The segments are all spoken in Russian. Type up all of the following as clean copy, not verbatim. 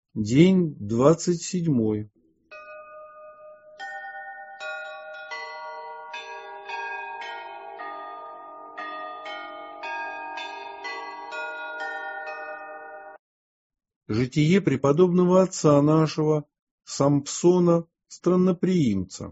День 27. Житие преподобного отца нашего, Сампсона Странноприимца.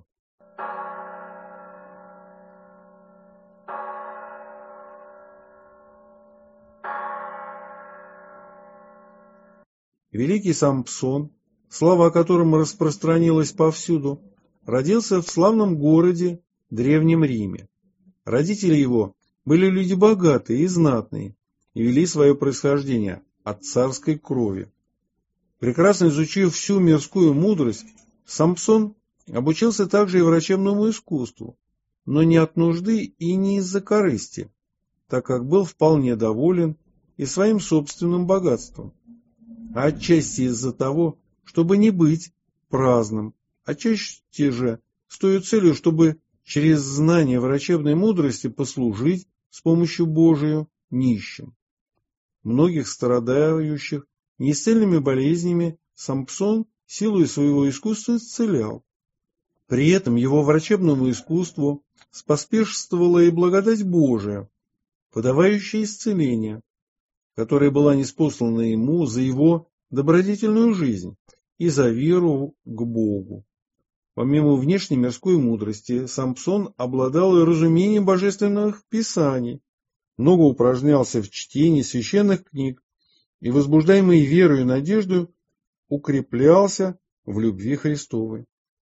Великий Сампсон, слава о котором распространилась повсюду, родился в славном городе, Древнем Риме. Родители его были люди богатые и знатные, и вели свое происхождение от царской крови. Прекрасно изучив всю мирскую мудрость, Сампсон обучился также и врачебному искусству, но не от нужды и не из-за корысти, так как был вполне доволен и своим собственным богатством, а отчасти из-за того, чтобы не быть праздным, отчасти же с той целью, чтобы через знание врачебной мудрости послужить с помощью Божию нищим. Многих страдающих неисцельными болезнями Сампсон силой своего искусства исцелял. При этом его врачебному искусству споспешствовала и благодать Божия, подавающая исцеление, которая была ниспослана ему за его добродетельную жизнь и за веру к Богу. Помимо внешней мирской мудрости, Сампсон обладал и разумением божественных писаний, много упражнялся в чтении священных книг и, возбуждаемый верой и надеждой, укреплялся в любви Христовой.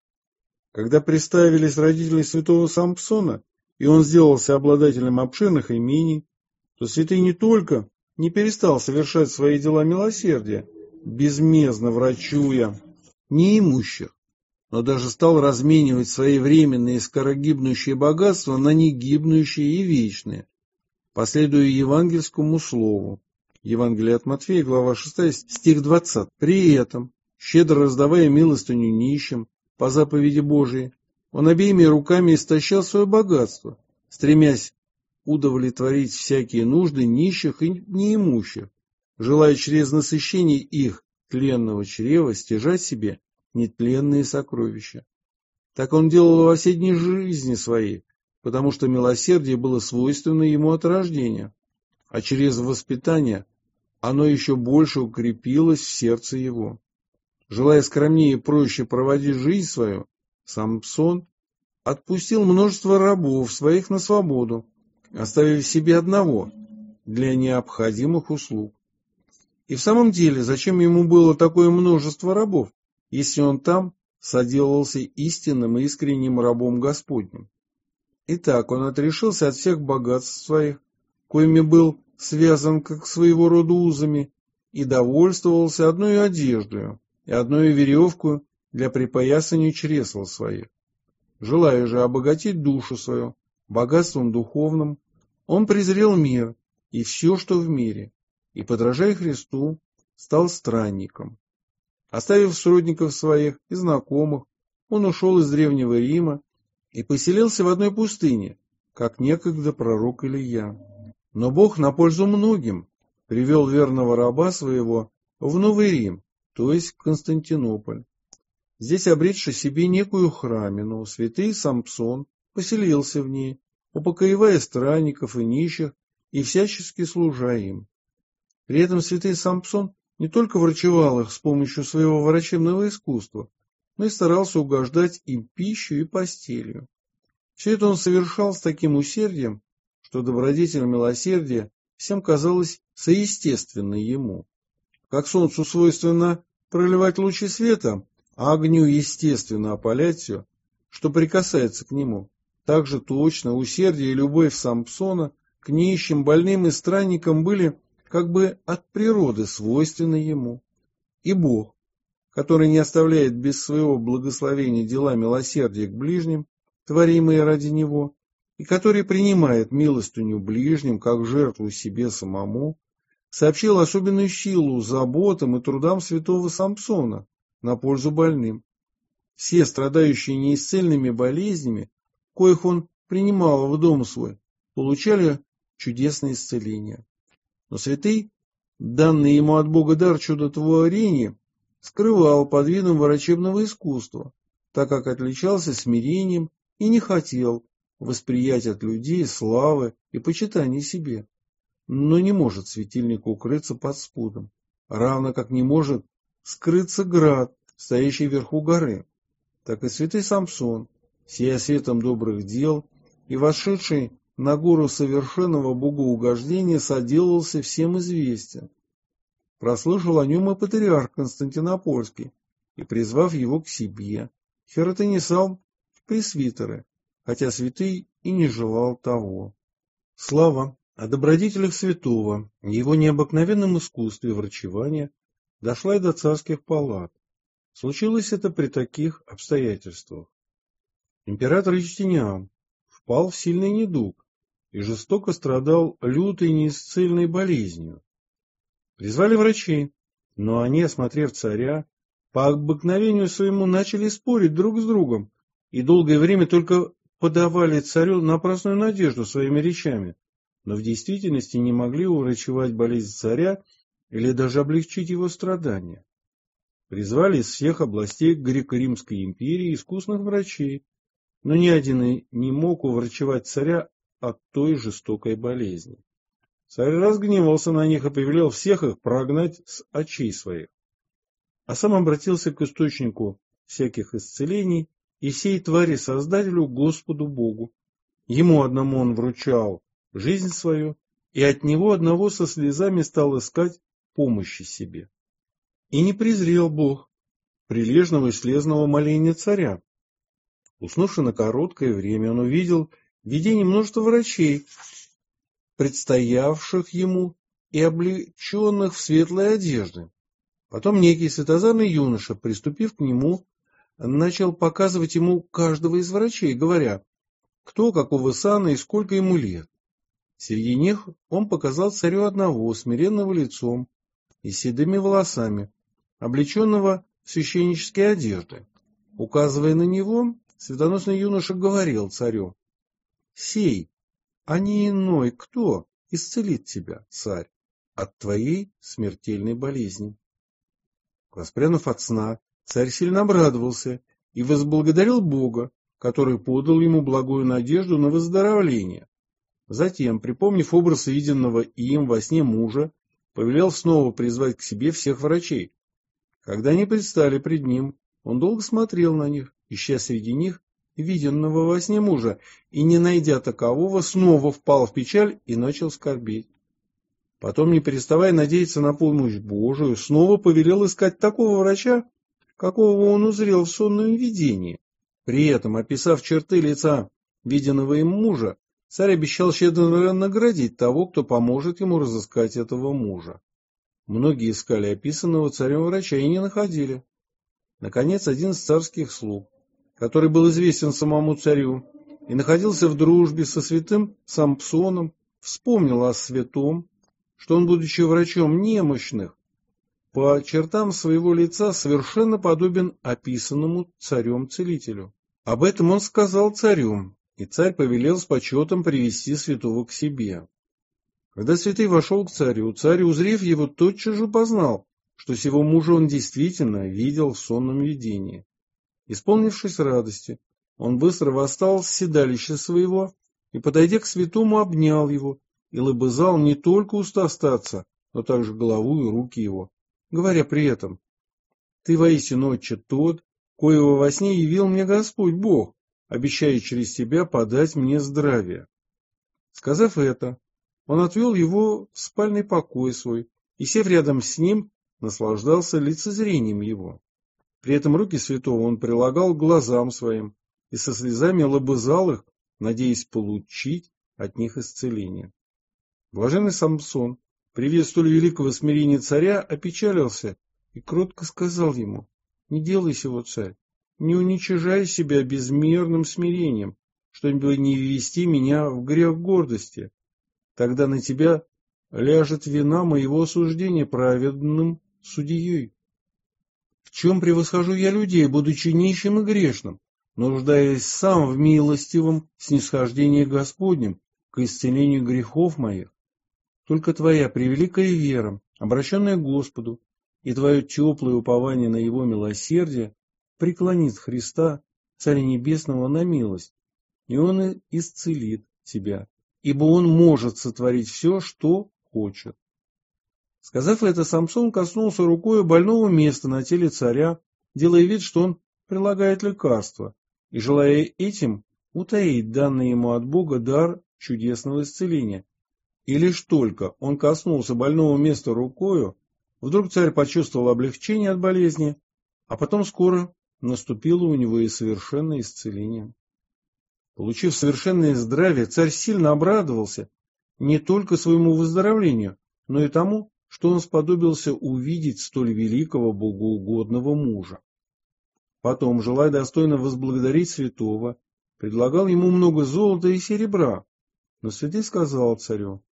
Когда представились родители святого Сампсона, и он сделался обладателем обширных имений, то святый не только не перестал совершать свои дела милосердия, безмездно врачуя неимущих, но даже стал разменивать свои временные и скорогибнущие богатства на негибнущие и вечные, последуя евангельскому слову. Евангелие от Матфея, глава 6, стих 20. При этом, щедро раздавая милостыню нищим по заповеди Божией, он обеими руками истощал свое богатство, стремясь удовлетворить всякие нужды нищих и неимущих, желая через насыщение их тленного чрева стяжать себе нетленные сокровища. Так он делал во все дни жизни своей, потому что милосердие было свойственно ему от рождения, а через воспитание оно еще больше укрепилось в сердце его. Желая скромнее и проще проводить жизнь свою, Сампсон отпустил множество рабов своих на свободу, оставив себе одного для необходимых услуг. И в самом деле, зачем ему было такое множество рабов, если он там соделался истинным и искренним рабом Господним? Итак, он отрешился от всех богатств своих, коими был связан как своего рода узами, и довольствовался одной одеждой и одной веревкой для припоясания чресл своих. Желая же обогатить душу свою богатством духовным, он презрел мир и все, что в мире, и, подражая Христу, стал странником. Оставив сродников своих и знакомых, он ушел из Древнего Рима и поселился в одной пустыне, как некогда пророк Илия. Но Бог на пользу многим привел верного раба своего в Новый Рим, то есть в Константинополь. Здесь, обретши себе некую храмину, святый Сампсон поселился в ней, упокоивая странников и нищих и всячески служа им. При этом святый Сампсон не только врачевал их с помощью своего врачебного искусства, но и старался угождать им пищей и постелью. Все это он совершал с таким усердием, что добродетель милосердия всем казалась соестественной ему. Как солнцу свойственно проливать лучи света, а огню естественно опалять все, что прикасается к нему, так же точно усердие и любовь Сампсона к нищим, больным и странникам были как бы от природы свойственны ему. И Бог, который не оставляет без своего благословения дела милосердия к ближним, творимые ради него, и который принимает милостыню ближним как жертву себе самому, сообщил особенную силу заботам и трудам святого Сампсона на пользу больным. Все страдающие неисцельными болезнями, коих он принимал в дом свой, получали чудесное исцеление. Но святый, данный ему от Бога дар чудотворения, скрывал под видом врачебного искусства, так как отличался смирением и не хотел восприять от людей славы и почитания себе. Но не может светильник укрыться под спудом, равно как не может скрыться град, стоящий вверху горы. Так и святый Самсон, сияя светом добрых дел и вошедший на гору совершенного богоугождения, соделался всем известен. Прослышал о нем и патриарх Константинопольский, и, призвав его к себе, хиротонесал в пресвитеры, хотя святый и не желал того. Слава о добродетелях святого, его необыкновенном искусстве врачевания дошла и до царских палат. Случилось это при таких обстоятельствах. Император Юстиниан впал в сильный недуг и жестоко страдал лютой неисцельной болезнью. Призвали врачей, но они, осмотрев царя, по обыкновению своему начали спорить друг с другом и долгое время только подавали царю напрасную надежду своими речами, но в действительности не могли уврачевать болезнь царя или даже облегчить его страдания. Призвали из всех областей греко-римской империи искусных врачей, но ни один и не мог уврачевать царя от той жестокой болезни. Царь разгневался на них и повелел всех их прогнать с очей своих. А сам обратился к источнику всяких исцелений и сей твари Создателю Господу Богу. Ему одному он вручал жизнь свою, и от него одного со слезами стал искать помощи себе. И не презрел Бог прилежного и слезного моления царя. Уснувши на короткое время, он увидел видение множества врачей, предстоявших ему и облеченных в светлые одежды. Потом некий светозарный юноша, приступив к нему, начал показывать ему каждого из врачей, говоря, кто какого сана и сколько ему лет. Среди них он показал царю одного, смиренного лицом и седыми волосами, облеченного в священнические одежды. Указывая на него, светоносный юноша говорил царю, «Сей, а не иной кто исцелит тебя, царь, от твоей смертельной болезни». Воспрянув от сна, царь сильно обрадовался и возблагодарил Бога, который подал ему благую надежду на выздоровление. Затем, припомнив образ виденного им во сне мужа, повелел снова призвать к себе всех врачей. Когда они предстали пред ним, он долго смотрел на них, ища среди них виденного во сне мужа, и, не найдя такового, снова впал в печаль и начал скорбеть. Потом, не переставая надеяться на помощь Божию, снова повелел искать такого врача, какого он узрел в сонном видении. При этом, описав черты лица виденного им мужа, царь обещал щедро наградить того, кто поможет ему разыскать этого мужа. Многие искали описанного царем врача и не находили. Наконец, один из царских слуг, который был известен самому царю и находился в дружбе со святым Самсоном, вспомнил о святом, что он, будучи врачом немощных, по чертам своего лица совершенно подобен описанному царем-целителю. Об этом он сказал царю, и царь повелел с почетом привести святого к себе. Когда святый вошел к царю, царь, узрев его, тотчас же познал, что сего мужа он действительно видел в сонном видении. Исполнившись радости, он быстро восстал с седалища своего и, подойдя к святому, обнял его и лобызал не только уста старца, но также голову и руки его, говоря при этом, «Ты воистину, отче, тот, коего во сне явил мне Господь Бог, обещая через тебя подать мне здравие». Сказав это, он отвел его в спальный покой свой и, сев рядом с ним, наслаждался лицезрением его. При этом руки святого он прилагал к глазам своим и со слезами лобызал их, надеясь получить от них исцеление. Блаженный Самсон, при виде столь великого смирения царя, опечалился и кротко сказал ему, «Не делай сего, царь, не уничижай себя безмерным смирением, чтобы не ввести меня в грех гордости. Тогда на тебя ляжет вина моего осуждения праведным судьей. В чем превосхожу я людей, будучи нищим и грешным, нуждаясь сам в милостивом снисхождении Господнем к исцелению грехов моих? Только твоя превеликая вера, обращенная к Господу, и твое теплое упование на его милосердие преклонит Христа, Царя Небесного, на милость, и он и исцелит тебя, ибо он может сотворить все, что хочет. Сказав это, Самсон коснулся рукой больного места на теле царя, делая вид, что он прилагает лекарство, и желая этим утаить данный ему от Бога дар чудесного исцеления. И лишь только он коснулся больного места рукою, вдруг царь почувствовал облегчение от болезни, а потом скоро наступило у него и совершенное исцеление. Получив совершенное здравие, царь сильно обрадовался не только своему выздоровлению, но и тому, что он сподобился увидеть столь великого богоугодного мужа. Потом, желая достойно возблагодарить святого, предлагал ему много золота и серебра, но святый сказал царю: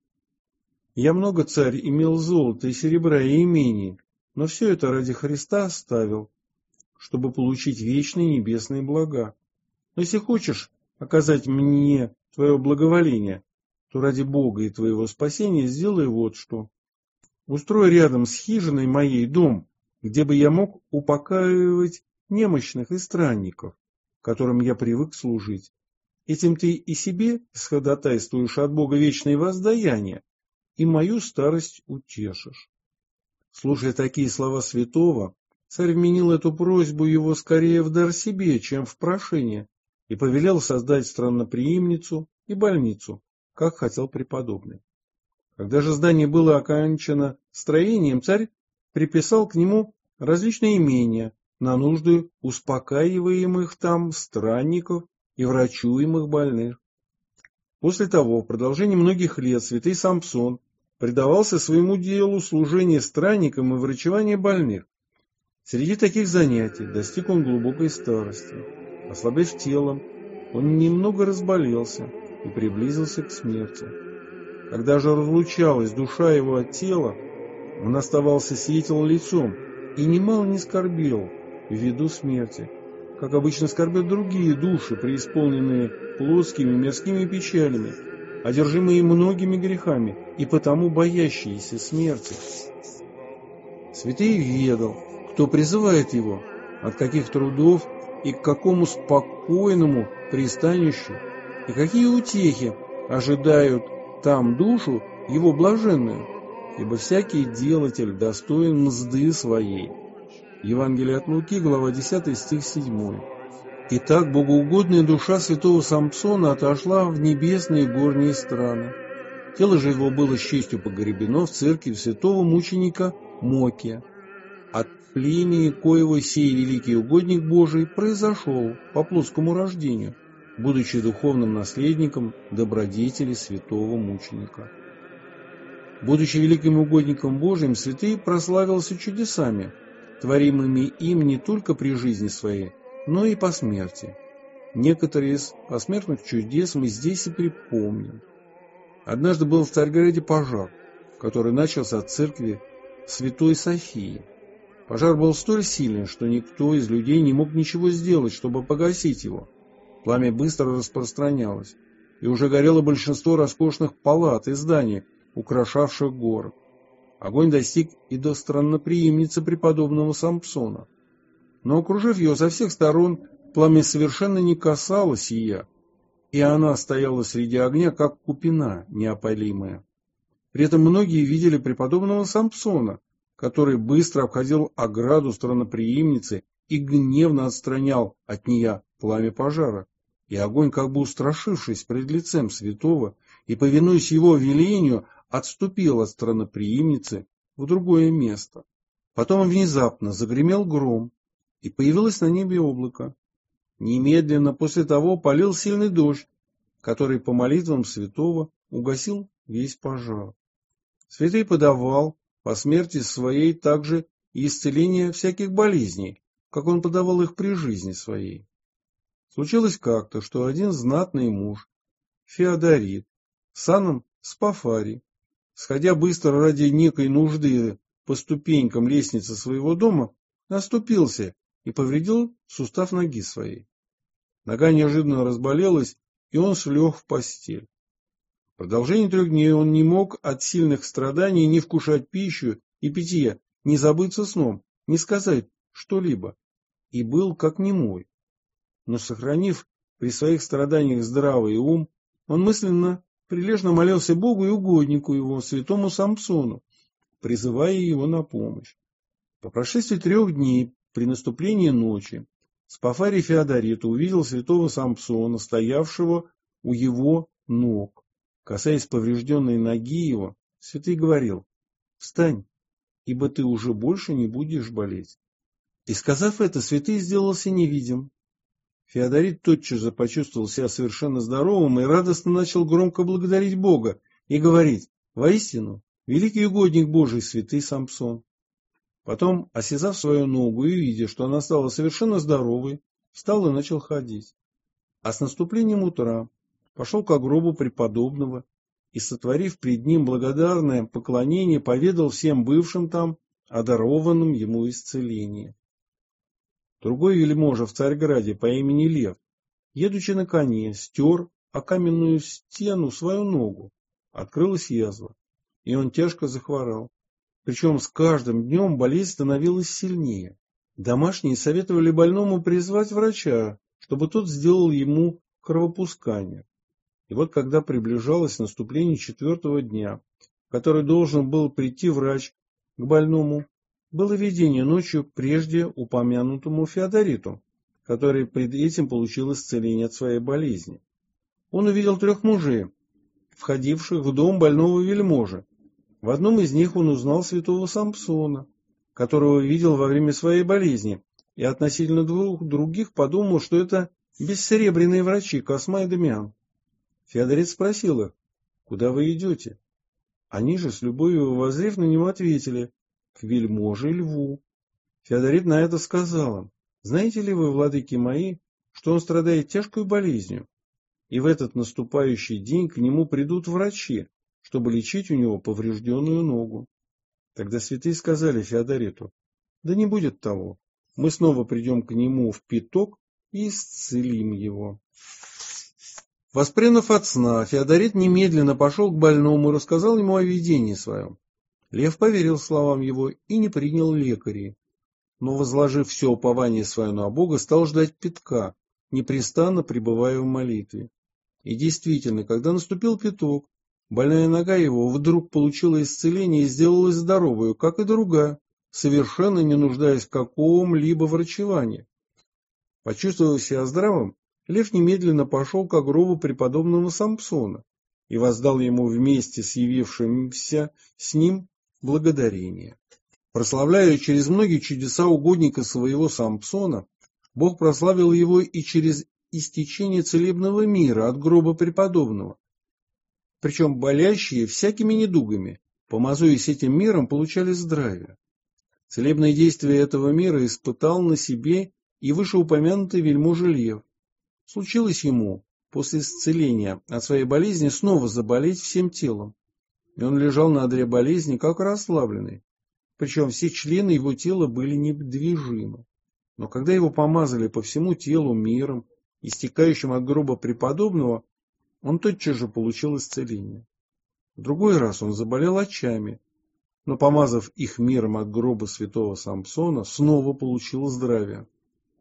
«Я много, царь, имел золота и серебра и имений, но все это ради Христа оставил, чтобы получить вечные небесные блага. Но если хочешь оказать мне твое благоволение, то ради Бога и твоего спасения сделай вот что. Устрой рядом с хижиной моей дом, где бы я мог упокаивать немощных и странников, которым я привык служить. Этим ты и себе исходатайствуешь от Бога вечное воздаяние, и мою старость утешишь». Слушая такие слова святого, царь вменил эту просьбу его скорее в дар себе, чем в прошение, и повелел создать странноприимницу и больницу, как хотел преподобный. Когда же здание было окончено строением, царь приписал к нему различные имения на нужды успокаиваемых там странников и врачуемых больных. После того, в продолжении многих лет, святый Самсон предавался своему делу служения странникам и врачевания больных. Среди таких занятий достиг он глубокой старости. Ослабев телом, он немного разболелся и приблизился к смерти. Когда же разлучалась душа его от тела, он оставался светел лицом и немало не скорбел в виду смерти, как обычно скорбят другие души, преисполненные плотскими мирскими печалями, одержимые многими грехами и потому боящиеся смерти. Святый ведал, кто призывает его, от каких трудов и к какому спокойному пристанищу, и какие утехи ожидают там душу его блаженную, ибо всякий делатель достоин мзды своей. Евангелие от Луки, глава 10, стих 7. Итак, богоугодная душа святого Самсона отошла в небесные горние страны. Тело же его было с честью погребено в церкви святого мученика Мокия. От племени, коего сей великий угодник Божий произошел по плотскому рождению, будучи духовным наследником добродетели святого мученика. Будучи великим угодником Божиим, святый прославился чудесами, творимыми им не только при жизни своей, но и по смерти. Некоторые из посмертных чудес мы здесь и припомним. Однажды был в Царьграде пожар, который начался от церкви Святой Софии. Пожар был столь сильный, что никто из людей не мог ничего сделать, чтобы погасить его. Пламя быстро распространялось, и уже горело большинство роскошных палат и зданий, украшавших город. Огонь достиг и до странноприимницы преподобного Самсона. Но, окружив ее со всех сторон, пламя совершенно не касалось ее, и она стояла среди огня, как купина неопалимая. При этом многие видели преподобного Самсона, который быстро обходил ограду странноприимницы и гневно отстранял от нее пламя пожара, и огонь, как бы устрашившись пред лицем святого и повинуясь его велению, отступил от странноприимницы в другое место. Потом внезапно загремел гром, и появилось на небе облако. Немедленно после того полил сильный дождь, который по молитвам святого угасил весь пожар. Святый подавал по смерти своей также и исцеление всяких болезней, как он подавал их при жизни своей. Случилось как-то, что один знатный муж, Феодорит, саном Спафарий, сходя быстро ради некой нужды по ступенькам лестницы своего дома, оступился и повредил сустав ноги своей. Нога неожиданно разболелась, и он слег в постель. В продолжении 3 дней он не мог от сильных страданий ни вкушать пищу и питье, не забыться сном, не сказать что-либо, и был как немой. Но, сохранив при своих страданиях здравый ум, он мысленно прилежно молился Богу и угоднику его, святому Самсону, призывая его на помощь. По прошествии 3 дней, при наступлении ночи, Спафарий Феодорит увидел святого Самсона, стоявшего у его ног. Касаясь поврежденной ноги его, святый говорил: «Встань, ибо ты уже больше не будешь болеть». И, сказав это, святый сделался невидим. Феодорит тотчас же почувствовал себя совершенно здоровым и радостно начал громко благодарить Бога и говорить: «Воистину, великий угодник Божий, святый Самсон». Потом, осязав свою ногу и видя, что она стала совершенно здоровой, встал и начал ходить. А с наступлением утра пошел к гробу преподобного и, сотворив пред ним благодарное поклонение, поведал всем бывшим там о дарованном ему исцелении. Другой вельможа в Царьграде по имени Лев, едучи на коне, стер о каменную стену свою ногу. Открылась язва, и он тяжко захворал. Причем с каждым днем болезнь становилась сильнее. Домашние советовали больному призвать врача, чтобы тот сделал ему кровопускание. И вот когда приближалось наступление 4-го дня, в который должен был прийти врач к больному, было видение ночью прежде упомянутому Феодориту, который пред этим получил исцеление от своей болезни. Он увидел 3 мужей, входивших в дом больного вельможи. В одном из них он узнал святого Самсона, которого видел во время своей болезни, и относительно 2 других подумал, что это бессеребряные врачи Косма и Дамиан. Феодорит спросил их: «Куда вы идете?» Они же, с любовью воззрев на него, ответили: «К вельможе Льву». Феодорит на это сказал им: «Знаете ли вы, владыки мои, что он страдает тяжкой болезнью, и в этот наступающий день к нему придут врачи, чтобы лечить у него поврежденную ногу?» Тогда святые сказали Феодориту: «Да не будет того, мы снова придем к нему в пяток и исцелим его». Воспрянув от сна, Феодорит немедленно пошел к больному и рассказал ему о видении своем. Лев поверил словам его и не принял лекарей, но, возложив все упование свое на Бога, стал ждать пятка, непрестанно пребывая в молитве. И действительно, когда наступил пяток, больная нога его вдруг получила исцеление и сделалась здоровой, как и другая, совершенно не нуждаясь в каком-либо врачевании. Почувствовав себя здравым, Лев немедленно пошел к гробу преподобного Самсона и воздал ему вместе с явившимся с ним благодарение. Прославляя через многие чудеса угодника своего Самсона, Бог прославил его и через истечение целебного мира от гроба преподобного. Причем болящие всякими недугами, помазуясь этим миром, получали здравие. Целебное действие этого мира испытал на себе и вышеупомянутый вельможа Лев. Случилось ему после исцеления от своей болезни снова заболеть всем телом, и он лежал на одре болезни, как расслабленный, причем все члены его тела были недвижимы. Но когда его помазали по всему телу миром, истекающим от гроба преподобного, он тотчас же получил исцеление. В другой раз он заболел очами, но, помазав их миром от гроба святого Самсона, снова получил здравие.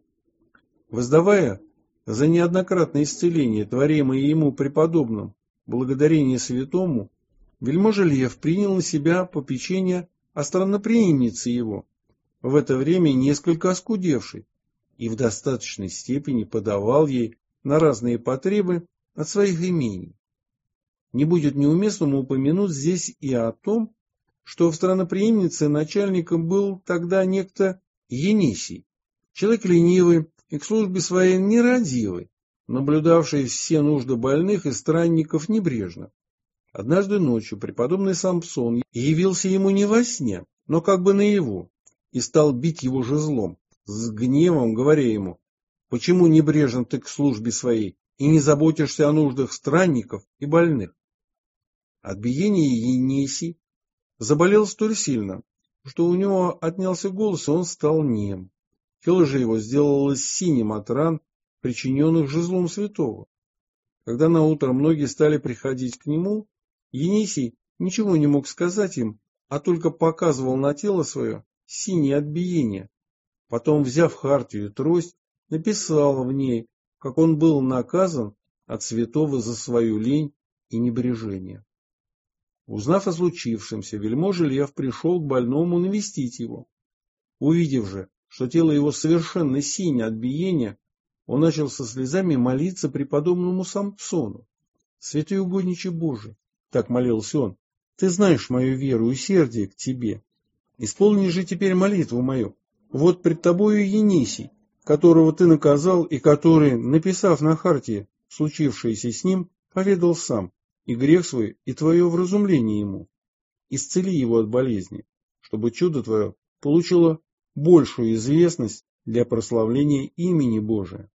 Воздавая за неоднократное исцеление, творимое ему преподобным, благодарение святому, вельможа Лев принял на себя попечение о странноприимнице его, в это время несколько оскудевшей, и в достаточной степени подавал ей на разные потребы от своих имений. Не будет неуместным упомянуть здесь и о том, что в странноприимнице начальником был тогда некто Енисий, человек ленивый и к службе своей нерадивый, наблюдавший все нужды больных и странников небрежно. Однажды ночью преподобный Самсон явился ему не во сне, но как бы наяву, и стал бить его жезлом, с гневом говоря ему: «Почему небрежен ты к службе своей и не заботишься о нуждах странников и больных?» От биения Енисий заболел столь сильно, что у него отнялся голос, и он стал нем. Тело же его сделалось синим от ран, причиненных жезлом святого. Когда наутро многие стали приходить к нему, Енисий ничего не мог сказать им, а только показывал на тело свое синий от биения. Потом, взяв хартию и трость, написал в ней, как он был наказан от святого за свою лень и небрежение. Узнав о случившемся, вельможа Лев пришел к больному навестить его. Увидев же, что тело его совершенно синее от биения, он начал со слезами молиться преподобному Самсону. «Святой угодниче Божий», — так молился он, — «ты знаешь мою веру и усердие к тебе. Исполни же теперь молитву мою. Вот пред тобою Енисий, которого ты наказал и который, написав на хартии случившееся с ним, поведал сам и грех свой, и твое вразумление ему. Исцели его от болезни, чтобы чудо твое получило большую известность для прославления имени Божия».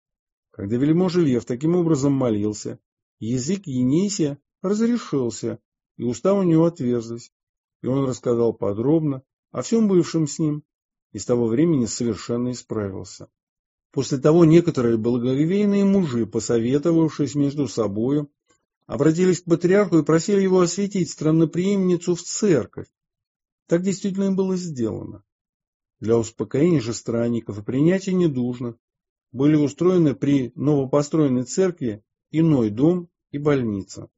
Когда вельможа Лев таким образом молился, язык Енисия разрешился, и уста у него отверзлись, и он рассказал подробно о всем бывшем с ним, и с того времени совершенно исправился. После того некоторые благоговейные мужи, посоветовавшись между собою, обратились к патриарху и просили его осветить странноприимницу в церковь. Так действительно и было сделано. Для успокоения же странников и принятия недужных были устроены при новопостроенной церкви иной дом и больница.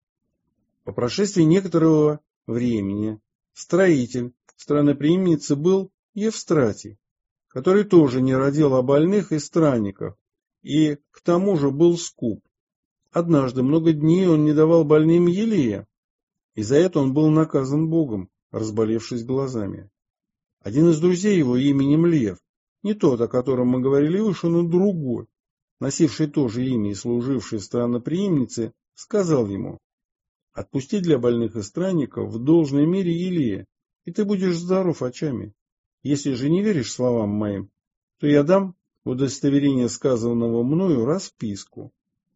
По прошествии некоторого времени строитель странноприимницы был Евстратий, который тоже не родил о больных и странниках, и к тому же был скуп. Однажды много дней он не давал больным елея, и за это он был наказан Богом, разболевшись глазами. Один из друзей его именем Лев, не тот, о котором мы говорили выше, но другой, носивший то же имя и служивший странноприимнице, сказал ему: «Отпусти для больных и странников в должной мере елея, и ты будешь здоров очами. Если же не веришь словам моим, то я дам в удостоверение сказанного мною расписку».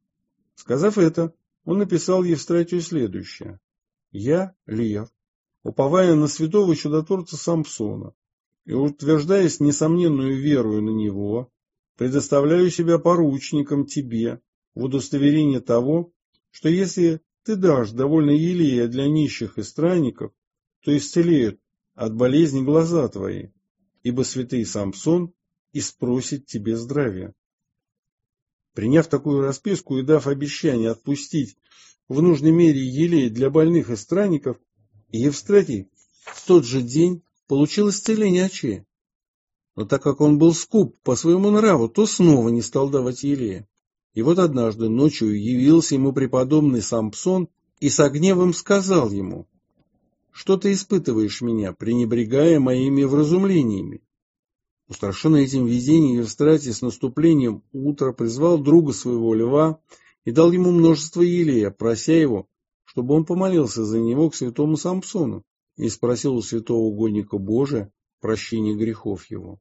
Сказав это, он написал Евстратию следующее: «Я, Лев, уповая на святого чудотворца Самсона и утверждаясь несомненную верою на него, предоставляю себя поручником тебе в удостоверение того, что если ты дашь довольно елея для нищих и странников, то исцелеют от болезни глаза твои, ибо святый Самсон испросит тебе здравия». Приняв такую расписку и дав обещание отпустить в нужной мере елей для больных и странников, Евстратий в тот же день получил исцеление очей. Но так как он был скуп по своему нраву, то снова не стал давать елея. И вот однажды ночью явился ему преподобный Самсон и со гневом сказал ему: «Что ты испытываешь меня, пренебрегая моими вразумлениями?» Устрашенный этим видением, Евстратий с наступлением утра призвал друга своего Льва и дал ему множество елея, прося его, чтобы он помолился за него к святому Самсону и спросил у святого угодника Божия прощения грехов его.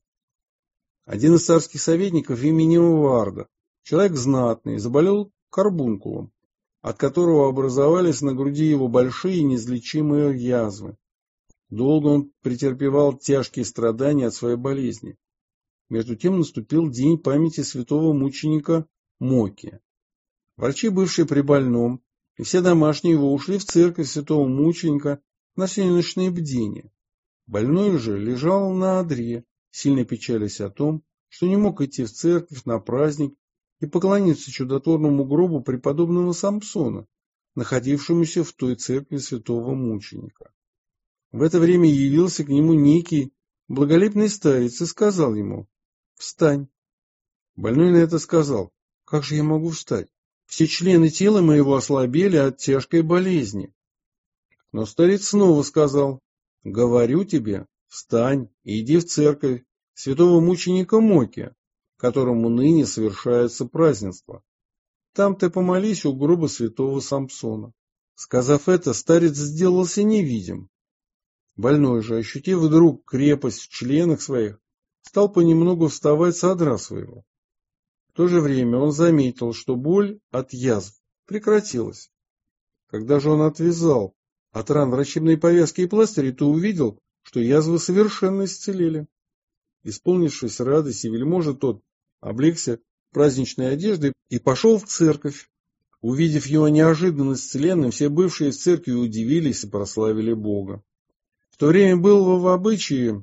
Один из царских советников именем Варда, человек знатный, заболел карбункулом, от которого образовались на груди его большие неизлечимые язвы. Долго он претерпевал тяжкие страдания от своей болезни. Между тем наступил день памяти святого мученика Мокия. Врачи, бывшие при больном, и все домашние его ушли в церковь святого мученика на всеночное бдение. Больной же лежал на одре, сильно печалясь о том, что не мог идти в церковь на праздник и поклониться чудотворному гробу преподобного Самсона, находившемуся в той церкви святого мученика. В это время явился к нему некий благолепный старец и сказал ему: «Встань». Больной на это сказал: «Как же я могу встать? Все члены тела моего ослабели от тяжкой болезни». Но старец снова сказал: «Говорю тебе, встань и иди в церковь святого мученика Мокия, которому ныне совершается празднество. Там ты помолись у гроба святого Самсона». Сказав это, старец сделался невидим. Больной же, ощутив вдруг крепость в членах своих, стал понемногу вставать с одра своего. В то же время он заметил, что боль от язв прекратилась. Когда же он отвязал от ран врачебные повязки и пластыри, то увидел, что язвы совершенно исцелели. Исполнившись радости, вельможа тот облегся в праздничной одежды и пошел в церковь. Увидев его неожиданно исцеленным, все бывшие в церкви удивились и прославили Бога. В то время было в обычае,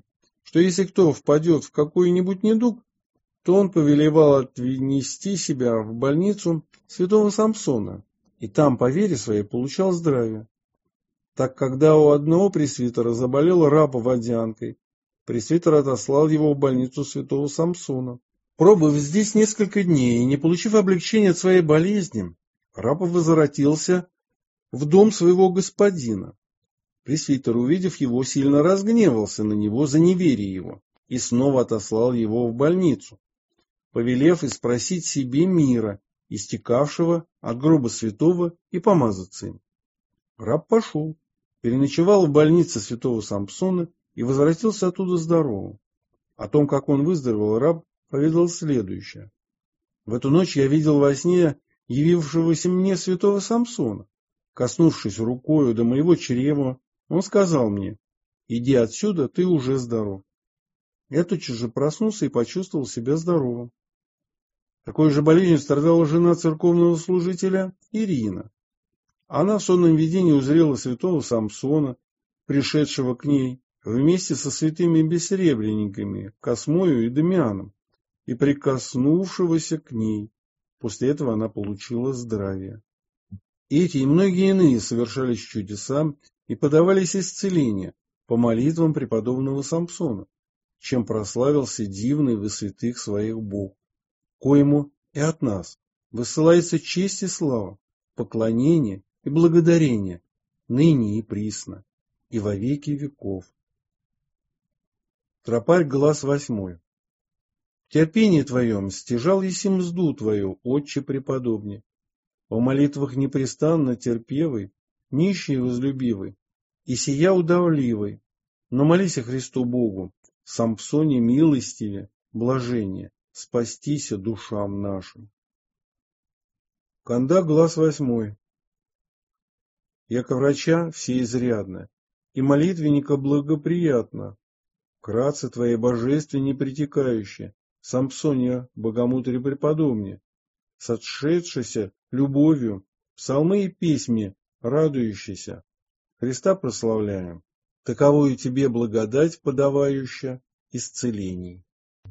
что если кто впадет в какой-нибудь недуг, то он повелевал отнести себя в больницу святого Самсона, и там, по вере своей, получал здравие. Так, когда у одного пресвитера заболел раб водянкой, пресвитер отослал его в больницу святого Самсона. Пробыв здесь несколько дней и не получив облегчения от своей болезни, раб возвратился в дом своего господина. Пресвитер, увидев его, сильно разгневался на него за неверие его и снова отослал его в больницу, повелев испросить себе мира, истекавшего от гроба святого, и помазаться им. Раб пошел, переночевал в больнице святого Самсона и возвратился оттуда здоровым. О том, как он выздоровел, раб поведал следующее. В эту ночь я видел во сне явившегося мне святого Самсона. Коснувшись рукою до моего чрева, он сказал мне: «Иди отсюда, ты уже здоров». Я тотчас же проснулся и почувствовал себя здоровым. Такой же болезнью страдала жена церковного служителя Ирина. Она в сонном видении узрела святого Самсона, пришедшего к ней, вместе со святыми бессребренниками Космою и Дамианом, и прикоснувшегося к ней. После этого она получила здравие. Эти и многие иные совершались чудеса и подавались исцеления по молитвам преподобного Самсона, чем прославился дивный во святых своих Бог, коему и от нас высылается честь и слава, поклонение и благодарение ныне и присно, и во веки веков. Тропарь, глаз 8. В терпении твоем стяжал еси мзду твою, отче преподобный. О молитвах непрестанно терпевый, нищий возлюбивый, и сия удавливый. Но молися Христу Богу, Самсоне милостиве, блажение, спастися душам нашим. Канда, глаз 8. Яко врача всеизрядно, и молитвенника благоприятно. Кратце твоей божественне притекающее, Самсония богомутре преподобне, сотшедшися любовью, псалмы и песни радующийся, Христа прославляем, таковую тебе благодать подавающая исцелений.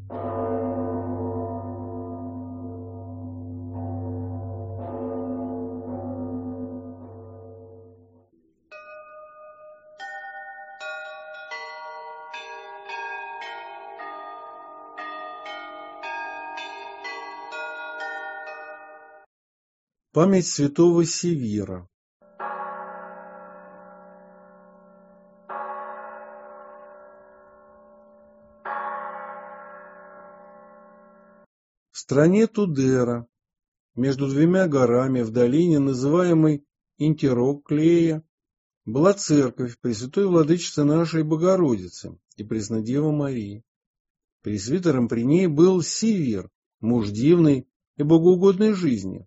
Память святого Севира. В стране Тудера, между двумя горами в долине, называемой Интероклея, была церковь Пресвятой Владычицы нашей Богородицы и Преснодевы Марии. Пресвитером при ней был Севир, муж дивной и богоугодной жизни.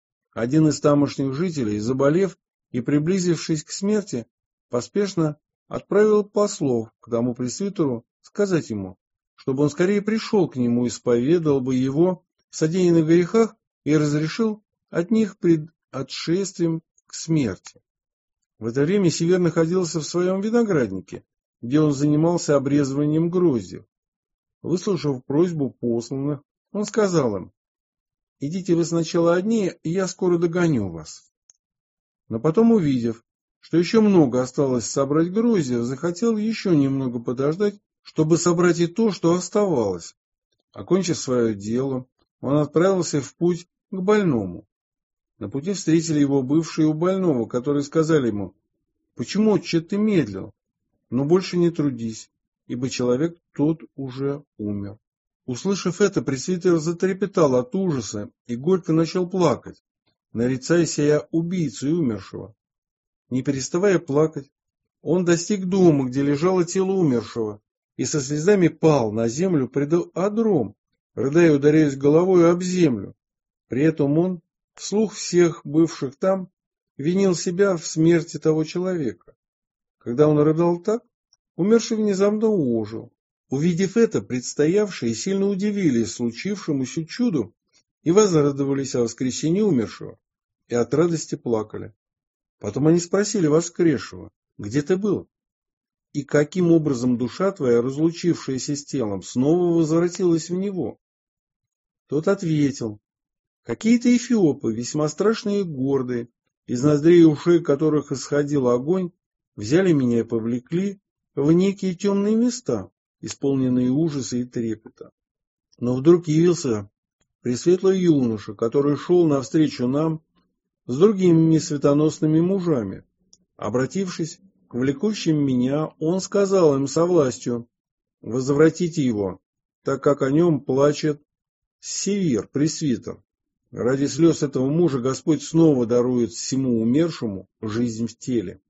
Один из тамошних жителей, заболев и приблизившись к смерти, поспешно отправил послов к тому пресвитеру сказать ему, чтобы он скорее пришел к нему, исповедал бы его в содеянных грехах и разрешил от них пред отшествием к смерти. В это время Север находился в своем винограднике, где он занимался обрезыванием гроздьев. Выслушав просьбу посланных, он сказал им: «Идите вы сначала одни, и я скоро догоню вас». Но потом, увидев, что еще много осталось собрать гроздьев, захотел еще немного подождать, чтобы собрать и то, что оставалось. Окончив свое дело, он отправился в путь к больному. На пути встретили его бывшие у больного, которые сказали ему: «Почему, отче, ты медлил? Но больше не трудись, ибо человек тот уже умер». Услышав это, пресвитер затрепетал от ужаса и горько начал плакать, нарицая себя убийцей умершего. Не переставая плакать, он достиг дома, где лежало тело умершего, и со слезами пал на землю пред одром, рыдая и ударяясь головой об землю. При этом он, вслух всех бывших там, винил себя в смерти того человека. Когда он рыдал так, умерший внезапно ожил. Увидев это, предстоявшие сильно удивились случившемуся чуду и возрадовались о воскресении умершего, и от радости плакали. Потом они спросили воскресшего: «Где ты был?» И каким образом душа твоя, разлучившаяся с телом, снова возвратилась в него? Тот ответил: какие-то эфиопы, весьма страшные и гордые, из ноздрей и ушей которых исходил огонь, взяли меня и повлекли в некие темные места, исполненные ужаса и трепета. Но вдруг явился пресветлый юноша, который шел навстречу нам с другими светоносными мужами. Обратившись к влекущим меня, он сказал им со властью: возвратите его, так как о нем плачет Севир, пресвитер. Ради слез этого мужа Господь снова дарует всему умершему жизнь в теле.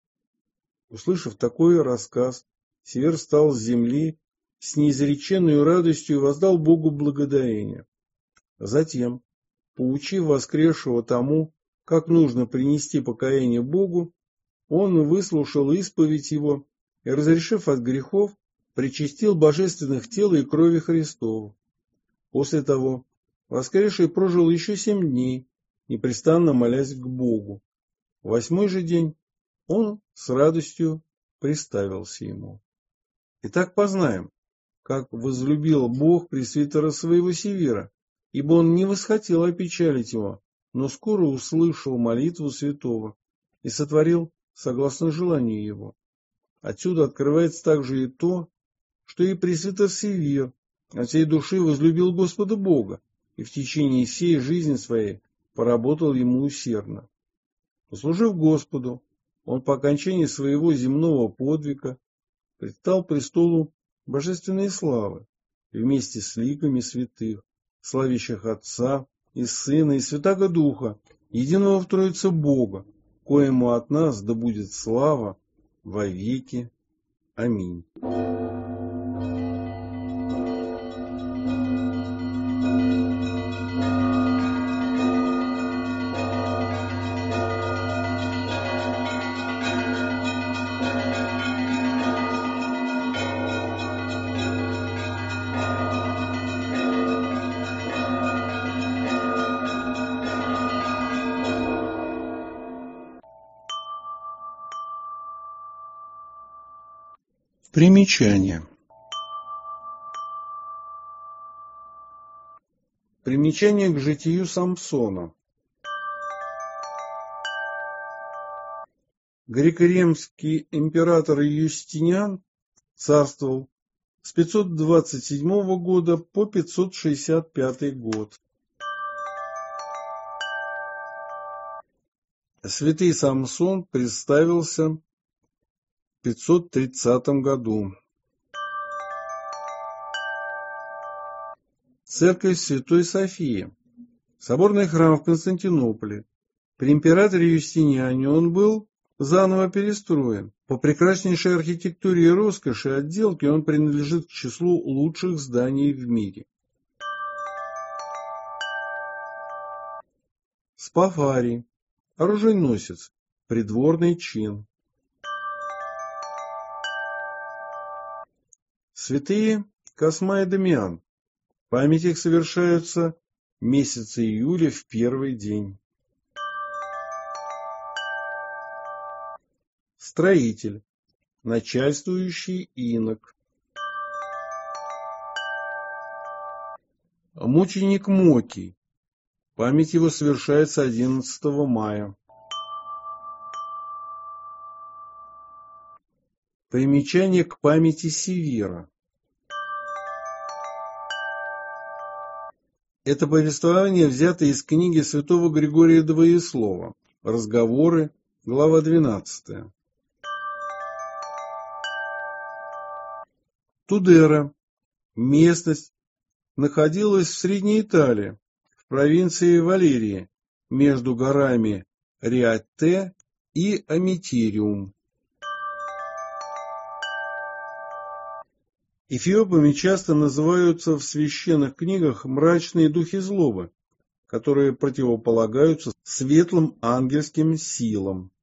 Услышав такой рассказ, Север встал с земли с неизреченной радостью и воздал Богу благодарение. Затем, поучив воскресшего тому, как нужно принести покаяние Богу, он выслушал исповедь его и, разрешив от грехов, причастил божественных тела и крови Христову. После того воскресший прожил еще 7 дней, непрестанно молясь к Богу. В 8-й же день он с радостью представился ему. Итак, познаем, как возлюбил Бог пресвитера своего Севира, ибо он не восхотел опечалить его, но скоро услышал молитву святого и сотворил согласно желанию его. Отсюда открывается также и то, что и пресвитер Севир от всей души возлюбил Господа Бога и в течение всей жизни своей поработал ему усердно. Послужив Господу, он по окончании своего земного подвига предстал престолу божественной славы вместе с ликами святых, славящих Отца и Сына и Святаго Духа, единого в Троице Бога, коему от нас да будет слава во веки. Аминь. Примечание. Примечание к житию Самсона. Греко-римский император Юстиниан царствовал с 527 года по 565 год. Святый Самсон представился в 530 году. Церковь Святой Софии. Соборный храм в Константинополе. При императоре Юстиниане он был заново перестроен. По прекраснейшей архитектуре и роскоши отделки он принадлежит к числу лучших зданий в мире. Спафарий. Оруженосец. Придворный чин. Святые Косма и Дамиан. Память их совершается месяца июля в первый день. Строитель. Начальствующий инок. Мученик Мокий. Память его совершается 11 мая. Примечание к памяти Севира. Это повествование взято из книги святого Григория Двоеслова «Разговоры», глава 12. Тудера. Местность находилась в Средней Италии, в провинции Валерии, между горами Риате и Аметириум. Эфиопами часто называются в священных книгах мрачные духи злобы, которые противополагаются светлым ангельским силам.